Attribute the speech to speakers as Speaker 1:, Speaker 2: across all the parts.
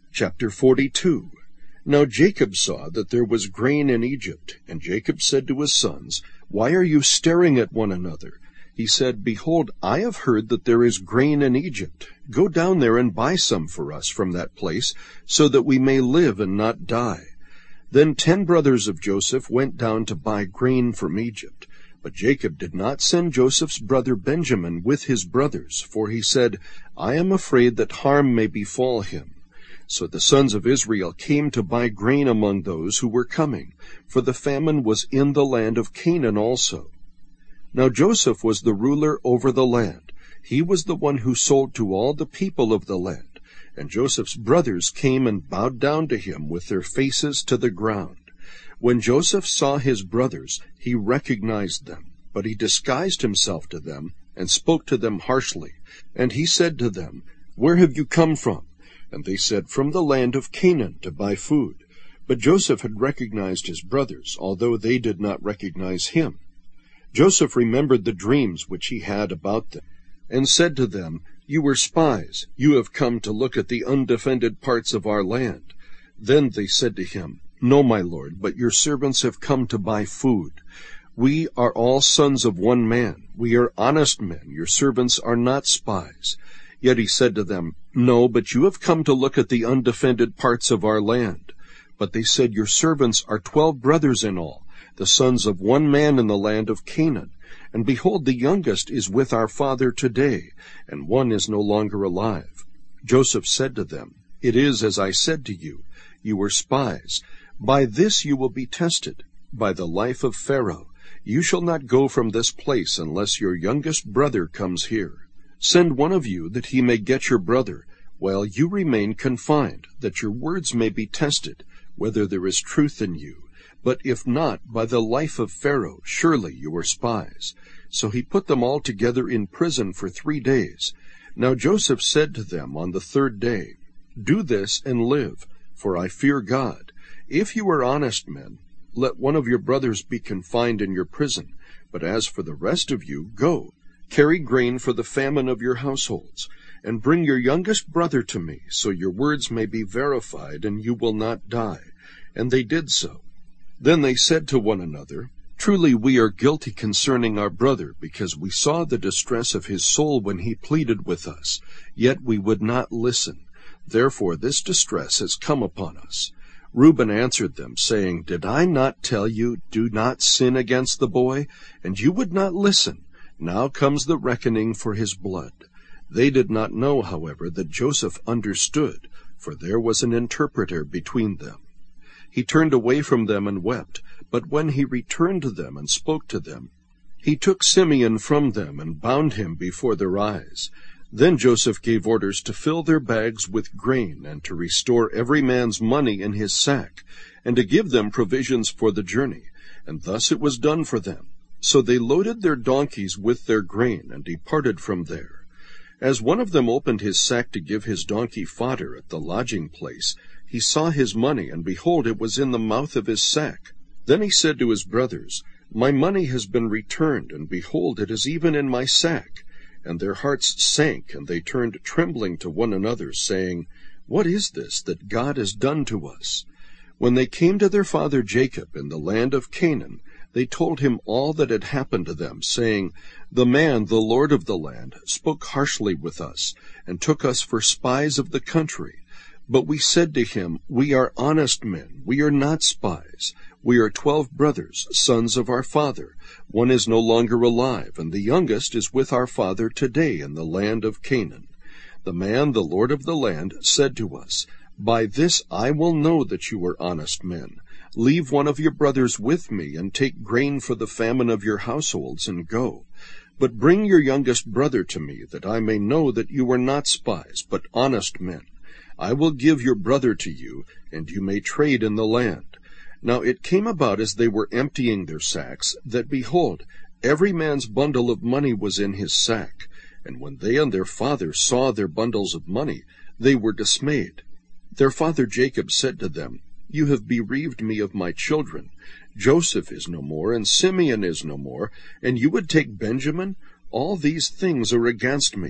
Speaker 1: Chapter 42. Now Jacob saw that there was grain in Egypt, and Jacob said to his sons, Why are you staring at one another? He said, Behold, I have heard that there is grain in Egypt. Go down there and buy some for us from that place, so that we may live and not die. Then 10 brothers of Joseph went down to buy grain from Egypt. But Jacob did not send Joseph's brother Benjamin with his brothers, for he said, I am afraid that harm may befall him. So the sons of Israel came to buy grain among those who were coming, for the famine was in the land of Canaan also. Now Joseph was the ruler over the land. He was the one who sold to all the people of the land. And Joseph's brothers came and bowed down to him with their faces to the ground. When Joseph saw his brothers, he recognized them, but he disguised himself to them and spoke to them harshly. And he said to them, Where have you come from? And they said, From the land of Canaan, to buy food. But Joseph had recognized his brothers, although they did not recognize him. Joseph remembered the dreams which he had about them, and said to them, You were spies. You have come to look at the undefended parts of our land. Then they said to him, No, my lord, but your servants have come to buy food. We are all sons of one man. We are honest men. Your servants are not spies. Yet he said to them, No, but you have come to look at the undefended parts of our land. But they said, Your servants are 12 brothers in all, the sons of one man in the land of Canaan. And behold, the youngest is with our father today, and one is no longer alive. Joseph said to them, It is as I said to you, you are spies. By this you will be tested, by the life of Pharaoh. You shall not go from this place unless your youngest brother comes here. Send one of you that he may get your brother, while you remain confined, that your words may be tested, whether there is truth in you. But if not, by the life of Pharaoh, surely you are spies. So he put them all together in prison for 3 days. Now Joseph said to them on the 3rd day, Do this and live, for I fear God. If you are honest men, let one of your brothers be confined in your prison. But as for the rest of you, go, carry grain for the famine of your households, and bring your youngest brother to me, so your words may be verified, and you will not die. And they did so. Then they said to one another, Truly we are guilty concerning our brother, because we saw the distress of his soul when he pleaded with us, yet we would not listen. Therefore this distress has come upon us. Reuben answered them, saying, Did I not tell you, Do not sin against the boy? And you would not listen. Now comes the reckoning for his blood. They did not know, however, that Joseph understood, for there was an interpreter between them. He turned away from them and wept, but when he returned to them and spoke to them, he took Simeon from them and bound him before their eyes. Then Joseph gave orders to fill their bags with grain, and to restore every man's money in his sack, and to give them provisions for the journey. And thus it was done for them. So they loaded their donkeys with their grain, and departed from there. As one of them opened his sack to give his donkey fodder at the lodging place, he saw his money, and behold, it was in the mouth of his sack. Then he said to his brothers, My money has been returned, and behold, it is even in my sack. And their hearts sank, and they turned trembling to one another, saying, What is this that God has done to us? When they came to their father Jacob in the land of Canaan, they told him all that had happened to them, saying, The man, the lord of the land, spoke harshly with us, and took us for spies of the country. But we said to him, We are honest men, we are not spies. We are 12 brothers, sons of our father. One is no longer alive, and the youngest is with our father today in the land of Canaan. The man, the lord of the land, said to us, By this I will know that you are honest men. Leave one of your brothers with me, and take grain for the famine of your households, and go. But bring your youngest brother to me, that I may know that you are not spies, but honest men. I will give your brother to you, and you may trade in the land. Now it came about as they were emptying their sacks, that, behold, every man's bundle of money was in his sack. And when they and their father saw their bundles of money, they were dismayed. Their father Jacob said to them, You have bereaved me of my children. Joseph is no more, and Simeon is no more, and you would take Benjamin? All these things are against me.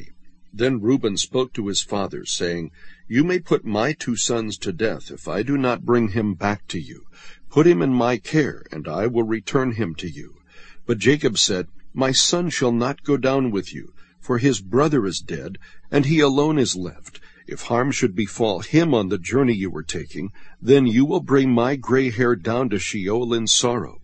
Speaker 1: Then Reuben spoke to his father, saying, "You may put my 2 sons to death if I do not bring him back to you. Put him in my care, and I will return him to you." But Jacob said, "My son shall not go down with you, for his brother is dead, and he alone is left. If harm should befall him on the journey you are taking, then you will bring my gray hair down to Sheol in sorrow.